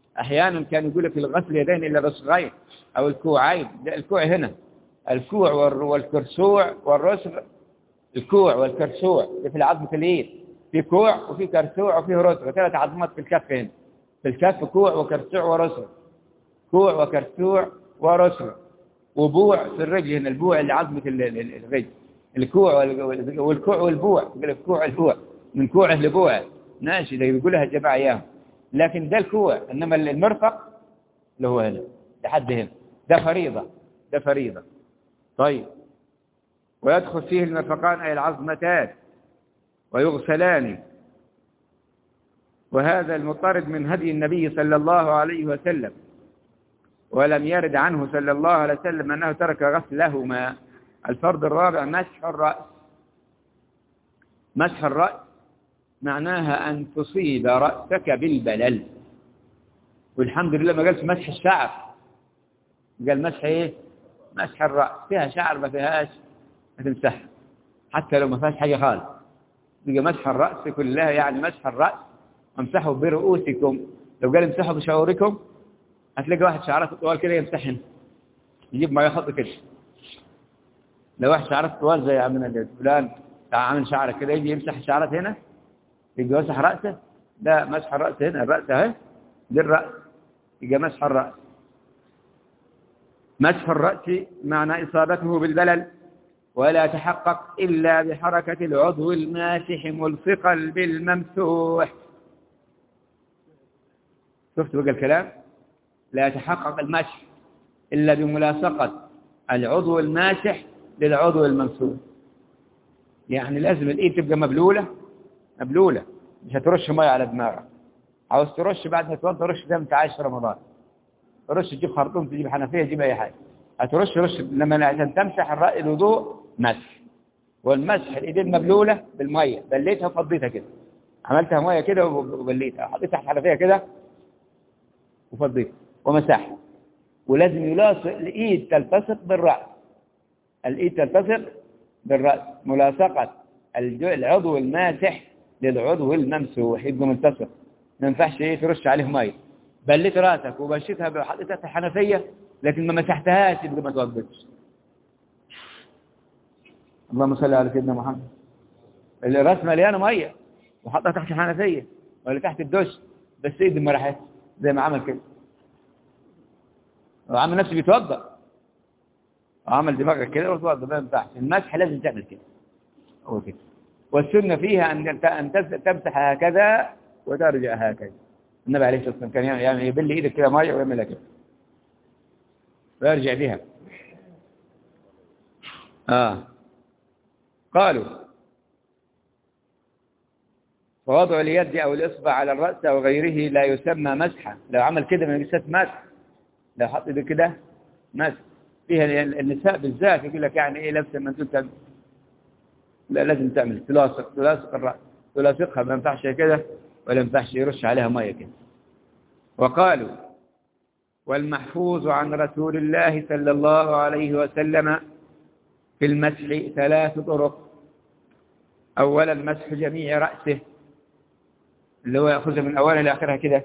أحيانا كان يقول لك الغسل اليدين إلا بالصغير أو الكوعين. الكوع هنا الكوع والكرسوع والرسغ. الكوع والكرسوع في العظم في اليد، في كوع وفي كرسوع وفي رسغ، ثلاث عظمات في الكف هنا. في الكف كوع وكرسوع ورسغ، كوع وكرسوع ورسغ. وبوع في الرجل هنا، البوع اللي عظمة الرجل، الكوع والكوع والبوع. الكوع البوع من كوعه لبوعه، ماشي ده بيقولها الجماعة اياهم، لكن ده الكوع. انما المرفق اللي هو هنا لحد هنا ده فريضة، ده فريضة. طيب، ويدخل فيه المرفقان أي العظمتان ويغسلان. وهذا المطرد من هدي النبي صلى الله عليه وسلم، ولم يرد عنه صلى الله عليه وسلم أنه ترك غسلهما. الفرض الرابع مسح الرأس. مسح الرأس معناها أن تصيب رأسك بالبلل. والحمد لله ما قالش مسح الشعر، قال مسح إيه؟ مسح الرأس. فيها شعر ما فيهاش هتمسح، حتى لو ما فيهاش حاجة خالص. يبقى مسح الرأس كلها يعني مسح الرأس. امسحوا برؤوسكم. لو قال امسحوا بشعوركم هتلاقي واحد شعرات طوال كده يمسحن، يجيب ما يحط كده. لو واحد شعرات طوال زي عمنا فلان عامل شعره كده يجي يمسح الشعرات هنا، يجي يمسح رأسه. لا، مسح الرأس هنا، الرأس اهي دي الرأس، يجي مسح الرأس. مسح الرأس معنى إصابته بالبلل، ولا تحقق إلا بحركة العضو الماسح ملصقا بالممسوح. شفت بقى الكلام؟ لا يتحقق المسح إلا بملاصقة العضو الماسح للعضو الممسوح. يعني لازم الإيد تبقى مبلولة مبلولة، مش هترش مية على دماغك. عاوز ترش بعد ما تتوضى رش زي ما انت عايش في رمضان، رش تجيب خرطوم، تجيب حنفية، تجيب أي حاجة، هترش رش. لما عشان تمسح الرأي الوضوء مسح. والمسح الإيدين مبلولة بالمية، بليتها وفضيتها كده، عملتها مية كده وبليتها، حطيتها في حنفية كده وفضيتها ومسحها. ولازم يلاصق الإيد تلتصق بالرأس، الإيد تلتصق بالرأس، ملاصقة العضو الماسح للعضو الممسوح يبقى ملتصق. ما ينفعش ايه ترش عليه ميه. بليت راسك وبشيتها وحطيتها في الحنفيه لكن ما مسحتهاش يبقى ما توضتش. اللهم صل على سيدنا محمد. الراس مليانه ميه وحطها تحت الحنفيه ولا تحت الدش، بس ايدي ما راحتش زي ما عمل كده، وعمل نفسه بيتوضا وعمل دماغك كده وتوضا. ما ينفعش. المسح لازم تعمل كده هو كده. والسنه فيها ان ان تمسح هكذا وترجع هكذا. النبي عليه الصلاه والسلام كان يعني يبل ايدك كده ميه ويعملها كده ويرجع بها. اه قالوا فوضع اليد او الاصبع على الراس او غيره لا يسمى مسحا. لو عمل كده ما يسمى مسح، لو حط ايده كده مسح. فيها النساء بالذات يقول لك يعني ايه لابسه ما انت، لا لازم تعمل تلاصق تلاصق الراس، تلاصقها. ما ينفعش كده ولا ينفعش يرش عليها ميه كده. وقالوا والمحفوظ عن رسول الله صلى الله عليه وسلم في المسح ثلاث طرق. اولا مسح جميع رأسه اللي هو يأخذها من أولها لآخرها كده.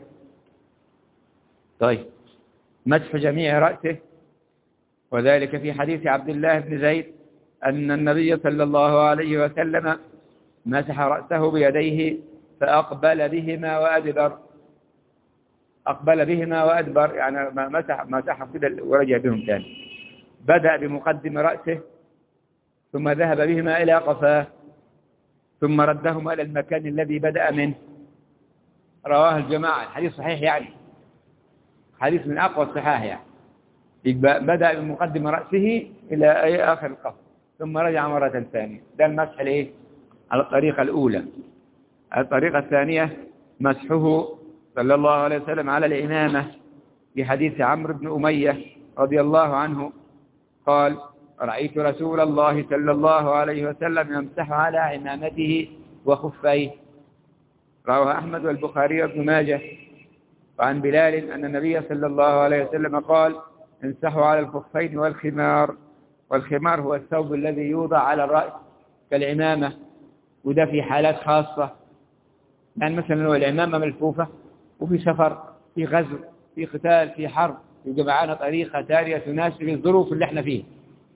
طيب، مسح جميع رأسه، وذلك في حديث عبد الله بن زيد أن النبي صلى الله عليه وسلم مسح رأسه بيديه فأقبل بهما وأدبر. أقبل بهما وأدبر يعني مسح مسح كده ورجع بهم ثاني. بدأ بمقدم رأسه ثم ذهب بهما إلى قفاه ثم ردهما إلى المكان الذي بدأ منه. رواه الجماعة. الحديث صحيح يعني، حديث من أقوى الصحاح يعني. بدأ بمقدم رأسه إلى آخر القفا ثم رجع مرة ثانية. ده المسح الإيه؟ على الطريقة الأولى. الطريقة الثانية مسحه صلى الله عليه وسلم على الإمامة في حديث عمرو بن أمية رضي الله عنه قال رأيت رسول الله صلى الله عليه وسلم يمسح على عمامته وخفيه. رواه أحمد والبخاري وابن ماجه. وعن بلال أن النبي صلى الله عليه وسلم قال امسحوا على الخفين والخمار. والخمار هو الثوب الذي يوضع على الرأس كالعمامة، وده في حالات خاصة. يعني مثلا لو العمامة ملفوفة وفي سفر في غزو في قتال في حرب يبقى معانا طريقة ثانية تناسب الظروف اللي احنا فيها.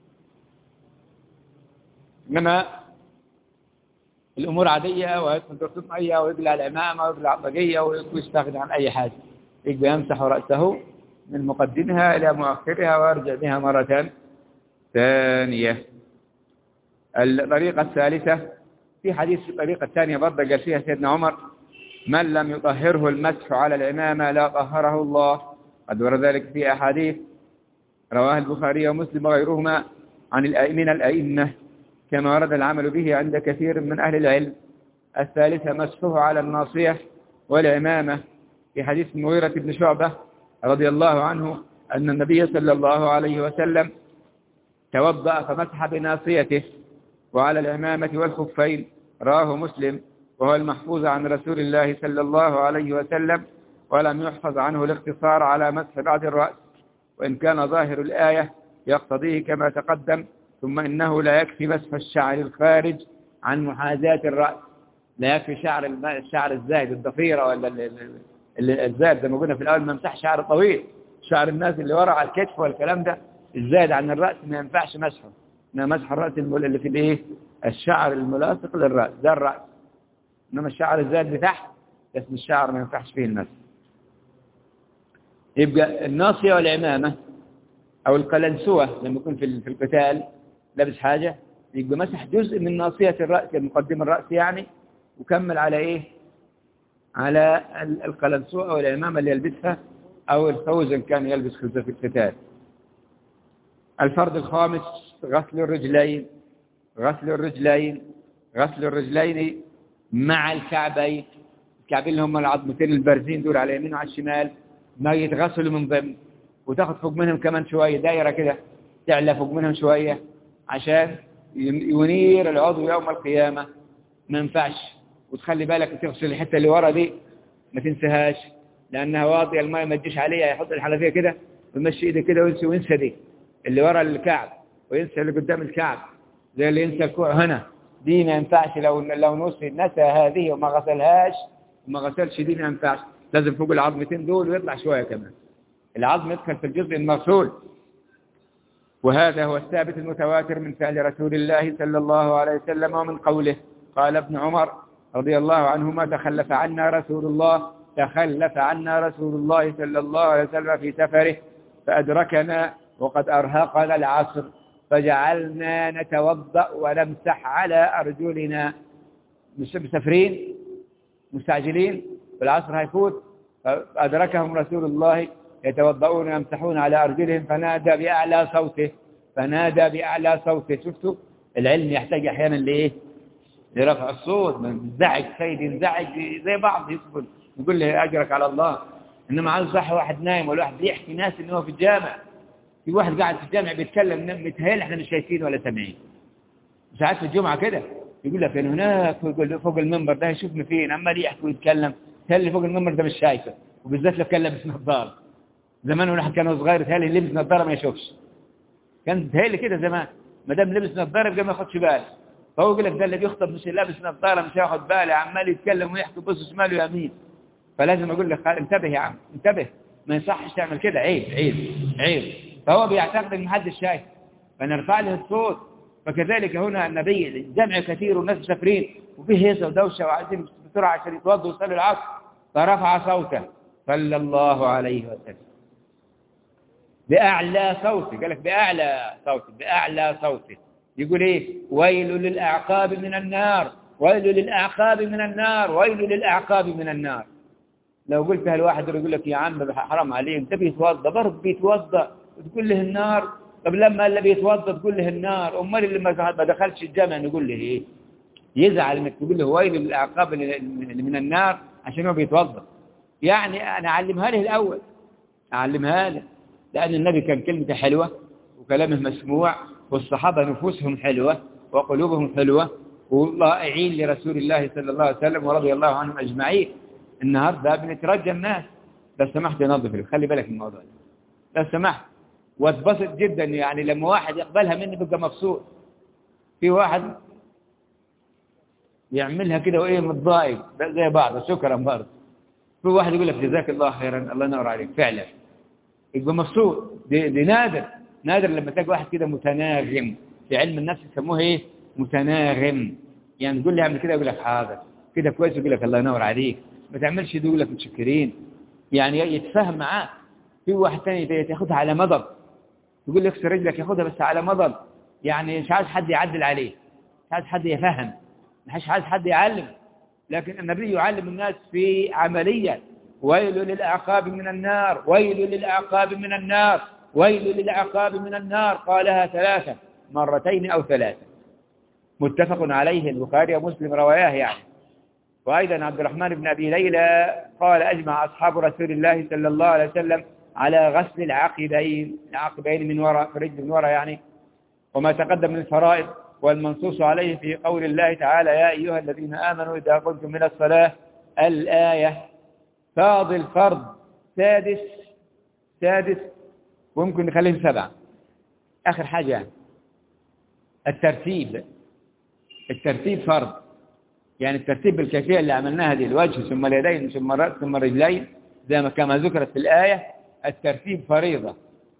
إنما الأمور عادية ويدخل دكتور مية ويقلع العمامة ويقلع الطاقية ويستغني عن أي حاجة، يبقى يمسح رأسه من مقدمها إلى مؤخرها ويرجع بها مرة ثانية. الطريقة الثالثة في حديث الطريقة الثانية برضه قال فيها سيدنا عمر: من لم يطهره المسح على العمامة لا طهره الله. قد ورد ذلك في أحاديث رواه البخاري ومسلم وغيرهما عن من الأئمة، كما ورد العمل به عند كثير من أهل العلم. الثالثة مسحه على الناصية والعمامة، في حديث المغيرة بن شعبة رضي الله عنه أن النبي صلى الله عليه وسلم توضأ فمسح بناصيته وعلى العمامة والخفين، رواه مسلم، وهو المحفوظ عن رسول الله صلى الله عليه وسلم، ولم يحفظ عنه الاقتصار على مسح بعض الرأس، وإن كان ظاهر الآية يقتضيه كما تقدم. ثم إنه لا يكفي مسح الشعر الخارج عن محاذاة الرأس، لا يكفي شعر الشعر الزايد الضفيرة ولا الزايد زي ما قلنا في الأول، ما يمسح شعر طويل، شعر الناس اللي ورا على الكتف والكلام ده الزايد عن الرأس ما ينفعش مسحه، إنما مسح الرأس اللي في الإيه الشعر الملاصق للرأس ده الرأس، إنما الشعر الزايد لتحت اسم الشعر ما ينفعش فيه المسح. يبقى الناصية والعمامة أو القلنسوة لما يكون في القتال لابس حاجة يبقى مسح جزء من ناصية الرأس مقدم الرأس يعني، وكمل على إيه على القلنسوة أو العمامة اللي يلبسها أو الخوذ إن كان يلبس خوذة في القتال. الفرض الخامس غسل الرجلين غسل الرجلين غسل الرجلين مع الكعبين، الكعبين اللي هم العظمتين البارزين دول على اليمين وعلى الشمال ما يتغسلوا من ضمن، وتاخد فوق منهم كمان شوية دايرة كده تعلى فوق منهم شوية عشان ينير العضو يوم القيامة. ما ينفعش، وتخلي بالك تغسل الحتة اللي ورا دي ما تنساهاش لأنها واطية، الماء ما تجيش عليها، يحط الحنفية كده ويمشي ايده كده وينسى وينسى دي اللي ورا الكعب وينسى اللي قدام الكعب زي اللي ينسى الكوع هنا، دي ما ينفعش. لو لو نسي نسى هذه وما غسلهاش وما غسلش دي ما ينفعش، لازم فوق العظمتين دول ويطلع شوية كمان، العظم يدخل في الجزء المغسول. وهذا هو الثابت المتواتر من فعل رسول الله صلى الله عليه وسلم ومن قوله. قال ابن عمر رضي الله عنهما: تخلف عنا رسول الله تخلف عنا رسول الله صلى الله عليه وسلم في سفره فأدركنا وقد أرهقنا العصر فجعلنا نتوضأ ونمسح على أرجلنا. مش مسافرين مستعجلين والعصر هيفوت، فأدركهم رسول الله يتوضؤون ويمسحون على أرجلهم فنادى بأعلى صوته فنادى بأعلى صوته. شفتوا العلم يحتاج أحيانا لإيه؟ لرفع الصوت، من ينزعج سيد ينزعج زي بعض يسكن يقول له أجرك على الله، إنما عايز صح واحد نايم ولا واحد بيحكي ناس إنه هو في الجامع، في واحد قاعد في الجامع بيتكلم متهيل إحنا مش شايفين ولا سامعين. ساعات في الجمعة كده يقول لك أنا هناك فوق المنبر ده يشوفني فين عمال يحكي ويتكلم، تهيل فوق المنبر ده مش شايفه، وبالذات لو كان لابس نظارة. زمان واحد كان صغير تهيل اللي لبس نظارة ما يشوفش، كان تهيل كده زمان ما دام لبس نظارة يبقى ما ياخدش باله، فهو يقول لك ده اللي بيخطب مش لابس نظارة مش هياخد باله، عمال يتكلم ويحكي بص شمال ويمين. فلازم اقول لك انتبه يا عم انتبه، ما يصحش تعمل كده، عيب عيب عيب. فهو بيعتقد ان محدش شايف فنرفع له الصوت. فكذلك هنا النبي الجمع كثير والناس مسافرين وفيه هيصه ودوشه وعايزين بسرعه عشان يتوضوا ويصلوا العصر، فرفع صوته صلى الله عليه وسلم باعلى صوته، قال لك باعلى صوته باعلى صوته. يقول ايه؟ ويل للاعقاب من النار ويل للاعقاب من النار ويل للاعقاب من النار. لو قلتها لواحد يقول لك يا عم حرام عليك انت بيتوضى، برضه بيتوضى وتقول له النار. طب لما اللي بيتوضى تقول له النار، امال اللي ما دخلش الجامع نقول له ايه؟ يزعل انك تقول له ويل للاعقاب اللي من النار عشان هو بيتوضى. يعني انا اعلمها له الاول اعلمها له، لان النبي كان كلمته حلوه وكلامه مسموع والصحابه نفوسهم حلوه وقلوبهم حلوه وطائعين لرسول الله صلى الله عليه وسلم ورضي الله عنهم اجمعين. النهارده بنترجى الناس، لو سمحت نظف خلي بالك من الموضوع ده لو سمحت، واتبسط جدا يعني لما واحد يقبلها مني بقى مبسوط. في واحد يعملها كده وايه متضايق زي بعض، شكرا برضه في واحد يقول لك جزاك الله خيرا الله ينور عليك فعلا يبقى مبسوط. دي, دي نادر نادر لما تلاقي واحد كده متناغم. في علم النفس يسموه ايه؟ متناغم. يعني تقول لي اعمل كده يقول لك حاضر، كده كويس يقول لك الله ينور عليك، ما تعملش دي يقول لك متشكرين. يعني يتفاهم معاك. في واحد ثاني تاخدها على مضض، يقول لك اكسر رجلك ياخدها بس على مضض، يعني مش عايز حد يعدل عليه، مش عايز حد يفهم، مش عايز حد يعلم. لكن النبي يعلم الناس في عملية. ويل للأعقاب من النار، ويل للأعقاب من النار، ويل للأعقاب من النار، قالها ثلاثة مرتين أو ثلاثة. متفق عليه، البخاري ومسلم رواياه يعني. وأيضا عبد الرحمن بن أبي ليلى قال أجمع أصحاب رسول الله صلى الله عليه وسلم على غسل العقبين العقبين من وراء، فرج من وراء يعني، وما تقدم من الفرائض. والمنصوص عليه في قول الله تعالى يا أيها الذين آمنوا إذا قمتم من الصلاة الآية. فاضل فرض سادس سادس وممكن نخليه سبعة آخر حاجة يعني. الترتيب الترتيب فرض، يعني الترتيب بالكيفية اللي عملناها دي، الوجه ثم اليدين ثم الرأس ثم الرجلين زي ما كما ذكرت في الآية. الترتيب فريضة.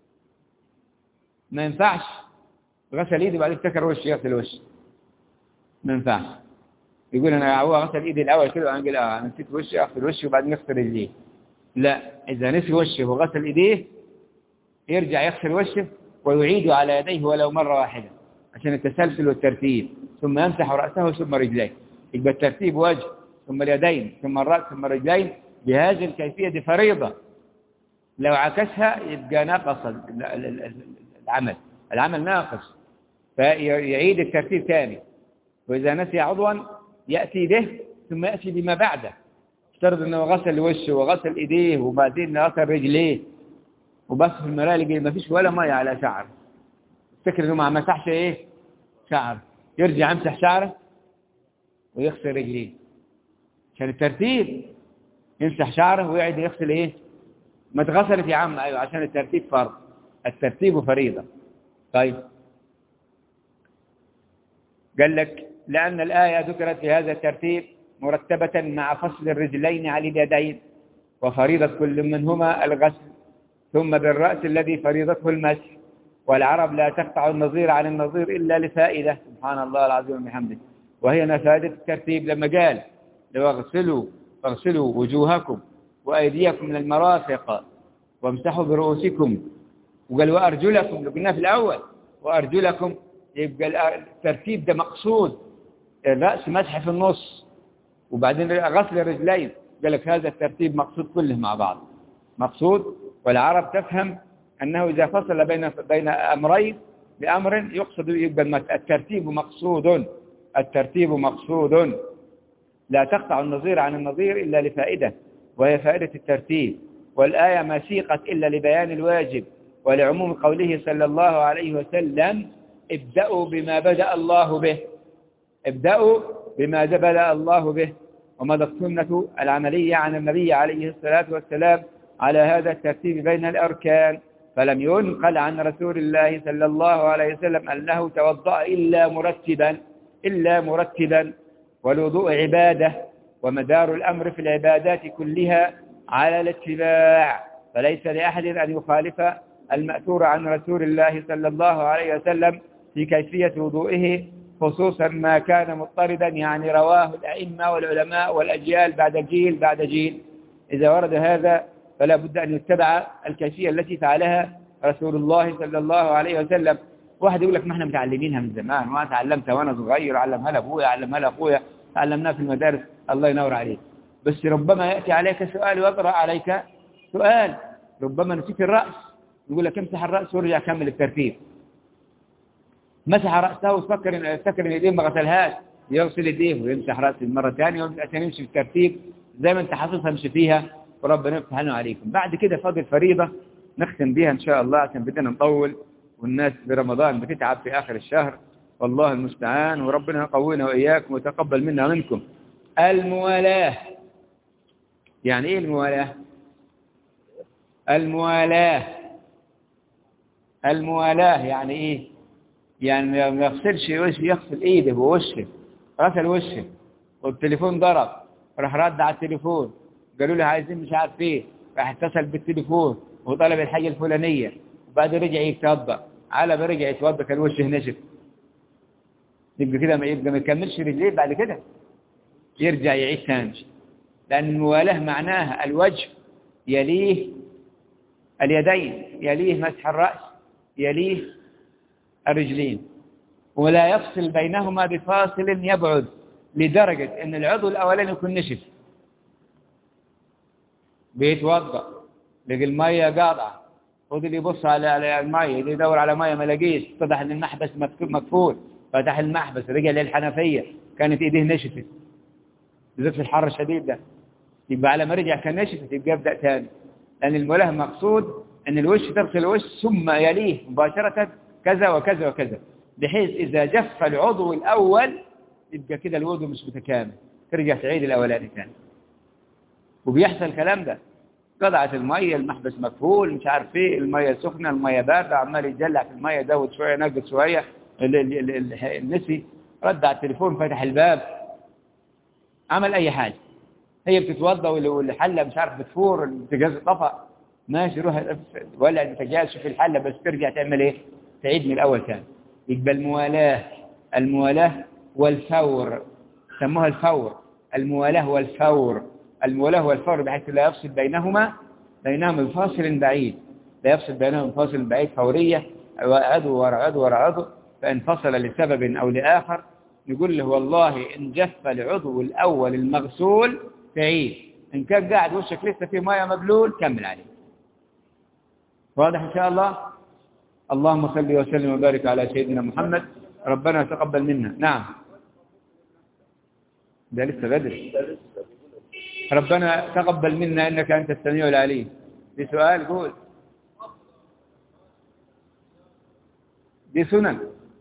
ما ينفعش غسل ايدي وبعدين افتكر وشي يغسل وشي، ما ينفعش. يقول انا هو غسل ايدي الاول كده وانا اقول اه انا نسيت وشي اغسل وشي وبعدين يغسل رجليه. لا، اذا نسي وشه وغسل ايديه يرجع يغسل وشه ويعيد على يديه ولو مرة واحدة عشان التسلسل والترتيب، ثم يمسح رأسه ثم رجليه. يبقى الترتيب وجه ثم اليدين ثم الرأس ثم الرجلين بهذه الكيفية. دي فريضة، لو عكسها يبقى ناقص العمل العمل ناقص، فيعيد الترتيب ثاني. وإذا نسي عضوا يأتي به ثم يأتي بما بعده. افترض أنه غسل وشه وغسل إيديه وبعدين غسل رجليه وبس في المراية ما فيش ولا مية على شعر، افتكر أنه ما مسحش إيه شعر، يرجع يمسح شعره ويغسل رجليه عشان الترتيب. يمسح شعره ويعيد يغسل إيه؟ ما تغسلت يا عم. أيوة عشان الترتيب فرض، الترتيب فريضة. طيب قال لك لأن الآية ذكرت في هذا الترتيب مرتبة مع فصل الرجلين على اليدين، وفريضة كل منهما الغسل، ثم بالرأس الذي فريضته المسح. والعرب لا تقطع النظير عن النظير إلا لفائدة، سبحان الله العظيم وبحمده. وهي فائدة الترتيب لما قال لو اغسلوا فاغسلوا وجوهكم وأيديكم من المرافق وامسحوا برؤوسكم، وقال وأرجلكم اللي قلنا في الأول وأرجلكم. يبقى الترتيب ده مقصود، الرأس مسح في النص وبعدين غسل الرجلين. قال لك هذا الترتيب مقصود كله مع بعض مقصود. والعرب تفهم أنه إذا فصل بين بين أمرين بأمر يقصد، يبقى الترتيب مقصود الترتيب مقصود لا تقطع النظير عن النظير إلا لفائدة، وهي فائدة الترتيب. والآية ما سيقت إلا لبيان الواجب ولعموم قوله صلى الله عليه وسلم ابدأوا بما بدأ الله به ابدأوا بما بدأ الله به. ومضى السنة العملية عن النبي عليه الصلاة والسلام على هذا الترتيب بين الأركان، فلم ينقل عن رسول الله صلى الله عليه وسلم أنه توضأ إلا مرتبا إلا مرتبا. والوضوء عبادة، ومدار الأمر في العبادات كلها على الاتباع، فليس لأحد أن يخالف المأثور عن رسول الله صلى الله عليه وسلم في كيفية وضوئه، خصوصا ما كان مضطردا، يعني رواه الأئمة والعلماء والأجيال بعد جيل بعد جيل. إذا ورد هذا فلا بد أن يتبع الكيفية التي فعلها رسول الله صلى الله عليه وسلم. واحد يقول لك ما احنا متعلمينها من زمان، وانا تعلمتها وانا صغير، علمها لابويا علمها لاخويا، تعلمناها في المدارس، الله ينور عليك. بس ربما يأتي عليك سؤال ويطرأ عليك سؤال، ربما نسيت الرأس، يقول لك امسح الرأس وارجع كمل الترتيب. مسح رأسه وفكر فكر ان يديه ما غسلهاش، يغسل يديه ويمسح رأسه مرة ثانية عشان يمشي في الترتيب زي ما انت حافظها امشي فيها، وربنا يفتح لنا عليكم. بعد كده فاضل فريضة نختم بها إن شاء الله عشان بدنا نطول، والناس برمضان بتتعب في آخر الشهر، والله المستعان، وربنا يقوينا وإياكم وتقبل منا ومنكم. الموالاة. يعني إيه الموالاة؟ الموالاة الموالاة يعني إيه؟ يعني ما يغسلش وشه، يغسل إيده ووشه، غسل وشه والتليفون ضرب راح رد على التليفون قالوا له عايزين مش عارف ايه، راح اتصل بالتليفون وطلب الحاجة الفلانية، وبعد رجع يتوضا، على ما رجع يتوضا كان وشه نشف. يبقى كده ما يبقى ما يكملش رجليه بعد كده، يرجع يعيد ثاني. لأن الموالاة معناها الوجه يليه اليدين، يليه مسح الرأس، يليه الرجلين، ولا يفصل بينهما بفاصل يبعد، لدرجة أن العضو الأولاني يكون نشف، بيتوضأ لقى المية قاطعة، فضل يبص على المية، يدور على مية ما لقيش، اتضح أن المحبس مقفول، فتح المحبس، رجع للحنفية، كانت إيديه نشفت، بالذات في الحر الشديد ده. يبقى على ما رجع كان نشفت، يبقى يبدأ ثاني. لأن المولاة مقصود أن الوش تغسل الوش ثم يليه مباشرة كذا وكذا وكذا، بحيث إذا جف العضو الأول يبقى كده الوضوء مش متكامل، ترجع تعيد الأولاني ثاني. وبيحصل الكلام ده، قطعة المية، المحبس مقفول، مش عارف ايه، المية سخنة، المية باردة، عمال يتجلع في المية، زود شوية نقص شوية، النسي رد على التليفون، فتح الباب، عمل أي حاجة، هي بتتوضى والحلة مش عارف بتفور، البوتاجاز طفى، ماشي روح ولا البوتاجاز، شوف الحلة، بس ترجع تعمل ايه؟ تعيد من الأول ثاني. يبقى الموالاة، الموالاة والفور، سموها الفور، الموالاة والفور، الموالاة والفور، بحيث لا يفصل بينهما بينهما بفاصل بعيد، لا يفصل بينهما بفاصل بعيد، فورية، عضو ورا عضو ورا عضو، فإن فصل لسبب أو لآخر نقول له والله إن جف العضو الأول المغسول تعيد، إن كان قاعد وشك لسه فيه ماء مبلول كمل عليه. واضح إن شاء الله؟ اللهم صل وسلم وبارك على سيدنا محمد. ربنا تقبل منا. نعم، ده لسه بدري. ربنا تقبل منا إنك أنت السميع العليم. دي سؤال قول. دي سنن،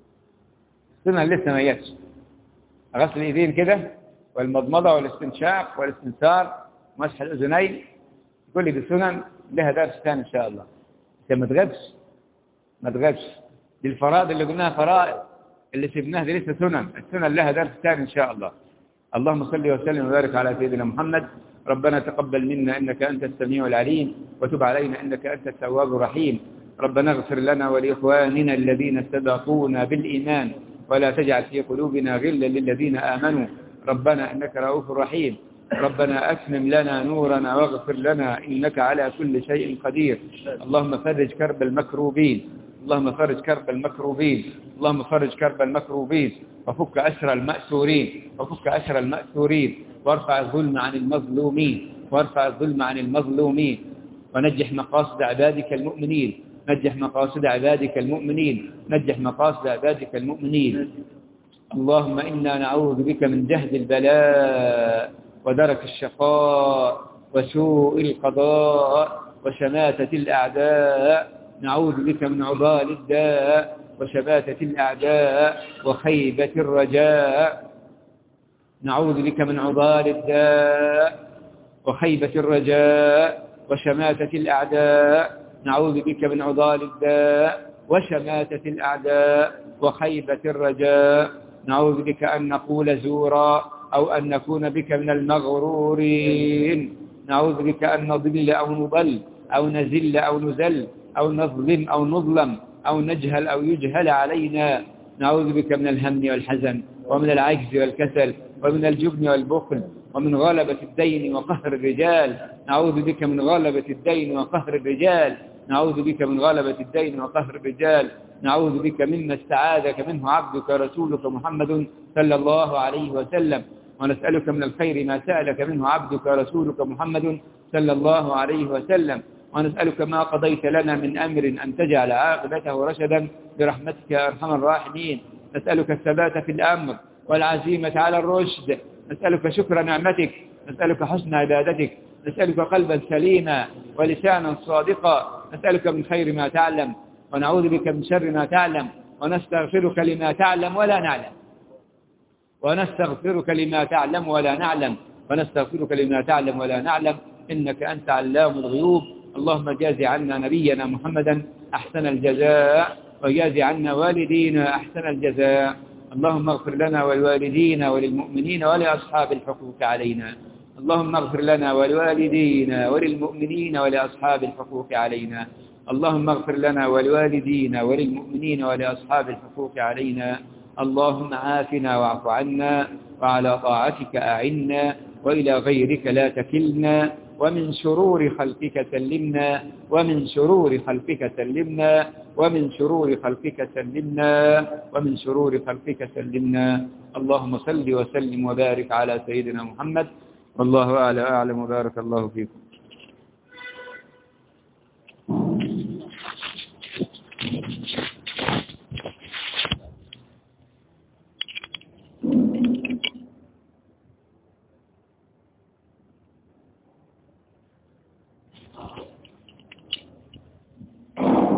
سنن لسه ما جاتش. غسل الإيدين كده، والمضمضة والاستنشاق والاستنثار، مسح الأذنين، كل دي سنن لها درس ثاني إن شاء الله. أنت ما تغبش، ما تغبش. دي الفرائض اللي قلناها فرائض، اللي سبناها دي لسه سنن، السنن لها درس ثاني إن شاء الله. اللهم صل وسلم وبارك على سيدنا محمد. ربنا تقبل منا إنك أنت السميع العليم، وتب علينا إنك أنت التواب الرحيم. ربنا اغفر لنا ولإخواننا الذين سبقونا بالإيمان، ولا تجعل في قلوبنا غلا للذين آمنوا، ربنا إنك رؤوف رحيم. ربنا أتمم لنا نورنا واغفر لنا إنك على كل شيء قدير. اللهم فرج كرب المكروبين، اللهم فرج كرب المكروبين، اللهم فرج كرب المكروبين، وفك أسر المأسورين، وفك أسر المأسورين، وارفع الظلم عن المظلومين، وارفع الظلم عن المظلومين، ونجح مقاصد عبادك المؤمنين، نجح مقاصد عبادك المؤمنين، نجح مقاصد عبادك المؤمنين. اللهم إنا نعوذ بك من جهد البلاء، ودرك الشقاء، وسوء القضاء، وشماتة الأعداء. نعوذ بك من عضال الداء، وشماتة الأعداء، وخيبة الرجاء. نعوذ بك من عضال الداء، وخيبة الرجاء، وشماتة الأعداء. نعوذ بك من عضال الداء، وشماتة الأعداء، وخيبة الرجاء. نعوذ بك أن نقول زورا، أو أن نكون بك من المغرورين. نعوذ بك أن نضل أو نضل، أو نزل أو نزل، أو نظلم أو نظلم، أو نجهل أو يجهل علينا. نعوذ بك من الهم والحزن، ومن العجز والكسل، ومن الجبن والبخل، ومن غلبة الدين وقهر الرجال. نعوذ بك من غلبة الدين وقهر الرجال. نعوذ بك من غلبة الدين وقهر الرجال. نعوذ بك مما استعاذك منه عبدك رسولك محمد صلى الله عليه وسلم. ونسألك من الخير ما سألك منه عبدك رسولك محمد صلى الله عليه وسلم. ونسألك ما قضيت لنا من أمر أن تجعل عاقبته رشدا برحمتك يا أرحم الراحمين. نسألك الثبات في الأمر والعزيمة على الرشد. نسألك شكر نعمتك، نسألك حسن عبادتك، نسألك قلبا سليما ولسانا صادقا. نسألك من خير ما تعلم، ونعوذ بك من شر ما تعلم، ونستغفرك لما تعلم ولا نعلم، ونستغفرك لما تعلم ولا نعلم، ونستغفرك لما تعلم ولا نعلم، إنك أنت علام الغيوب. اللهم جاز عنا نبينا محمدا أحسن الجزاء، وجاز عنا والدينا أحسن الجزاء. اللهم اغفر لنا ولوالدينا وللمؤمنين ولأصحاب الحقوق علينا. اللهم اغفر لنا ولوالدينا وللمؤمنين ولأصحاب الحقوق علينا اللهم اغفر لنا ولوالدينا وللمؤمنين ولأصحاب الحقوق علينا اللهم عافنا واعف عنا وعلى طاعتك أعنا وإلى غيرك لا تكلنا ومن شرور خلقك سلمنا ومن شرور خلقك سلمنا ومن شرور خلقك سلمنا ومن شرور خلقك سلمنا اللهم صل وسلم وبارك على سيدنا محمد والله أعلى أعلم وبارك الله فيكم